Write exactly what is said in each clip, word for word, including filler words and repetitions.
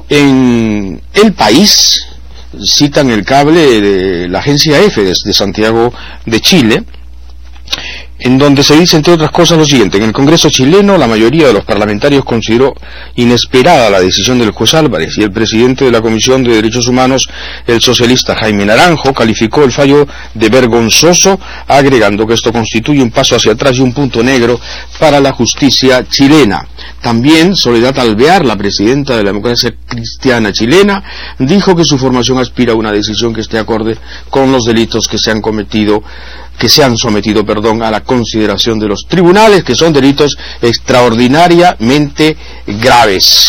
En El País citan el cable de la agencia EFE desde Santiago de Chile, en donde se dice, entre otras cosas, lo siguiente: en el Congreso chileno, la mayoría de los parlamentarios consideró inesperada la decisión del juez Álvarez, y el presidente de la Comisión de Derechos Humanos, el socialista Jaime Naranjo, calificó el fallo de vergonzoso, agregando que esto constituye un paso hacia atrás y un punto negro para la justicia chilena. También Soledad Alvear, la presidenta de la Democracia Cristiana chilena, dijo que su formación aspira a una decisión que esté acorde con los delitos que se han cometido que se han sometido, perdón, a la consideración de los tribunales, que son delitos extraordinariamente graves.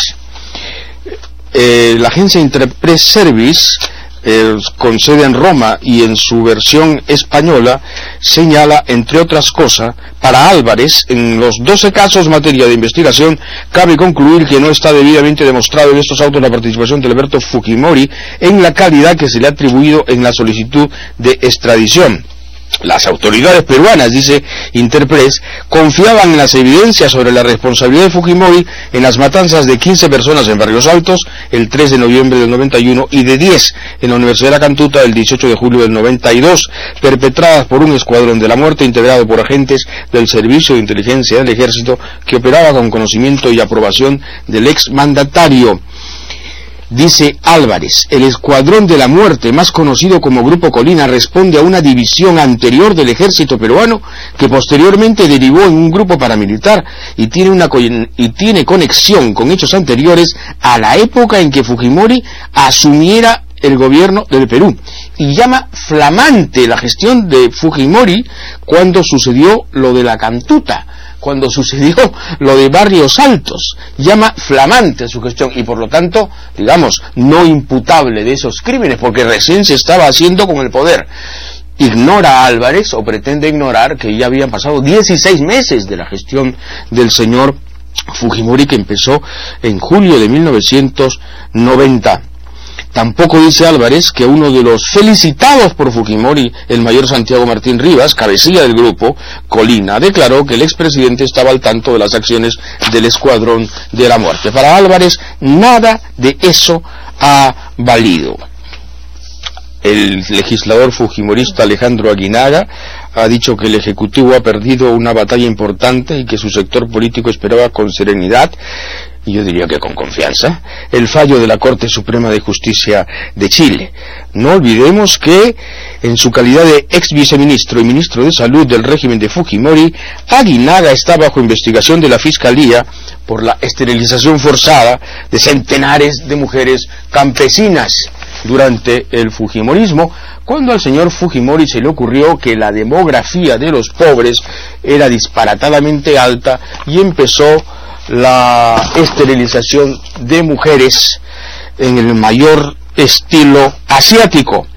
Eh, la agencia Interpress Service, eh, con sede en Roma y en su versión española, señala, entre otras cosas, para Álvarez, en los doce casos materia de investigación, cabe concluir que no está debidamente demostrado en estos autos la participación de Alberto Fujimori en la calidad que se le ha atribuido en la solicitud de extradición. Las autoridades peruanas, dice Interpress, confiaban en las evidencias sobre la responsabilidad de Fujimori en las matanzas de quince personas en Barrios Altos el tres de noviembre del noventa y uno y de diez en la Universidad de la Cantuta el dieciocho de julio del noventa y dos, perpetradas por un escuadrón de la muerte integrado por agentes del Servicio de Inteligencia del Ejército que operaba con conocimiento y aprobación del ex mandatario. Dice Álvarez, el Escuadrón de la Muerte, más conocido como Grupo Colina, responde a una división anterior del ejército peruano que posteriormente derivó en un grupo paramilitar y tiene, una, y tiene conexión con hechos anteriores a la época en que Fujimori asumiera el gobierno del Perú, y llama flamante la gestión de Fujimori cuando sucedió lo de la Cantuta, cuando sucedió lo de Barrios Altos. Llama flamante su gestión y por lo tanto, digamos, no imputable de esos crímenes, porque recién se estaba haciendo con el poder. Ignora a Álvarez, o pretende ignorar, que ya habían pasado dieciséis meses de la gestión del señor Fujimori, que empezó en julio de mil novecientos noventa. Tampoco dice Álvarez que uno de los felicitados por Fujimori, el mayor Santiago Martín Rivas, cabecilla del grupo Colina, declaró que el expresidente estaba al tanto de las acciones del Escuadrón de la Muerte. Para Álvarez, nada de eso ha valido. El legislador fujimorista Alejandro Aguinaga ha dicho que el Ejecutivo ha perdido una batalla importante y que su sector político esperaba con serenidad, y yo diría que con confianza, el fallo de la Corte Suprema de Justicia de Chile. No olvidemos que, en su calidad de ex viceministro y ministro de Salud del régimen de Fujimori, Aguinaga está bajo investigación de la Fiscalía por la esterilización forzada de centenares de mujeres campesinas durante el Fujimorismo, cuando al señor Fujimori se le ocurrió que la demografía de los pobres era disparatadamente alta y empezó la esterilización de mujeres en el mayor estilo asiático.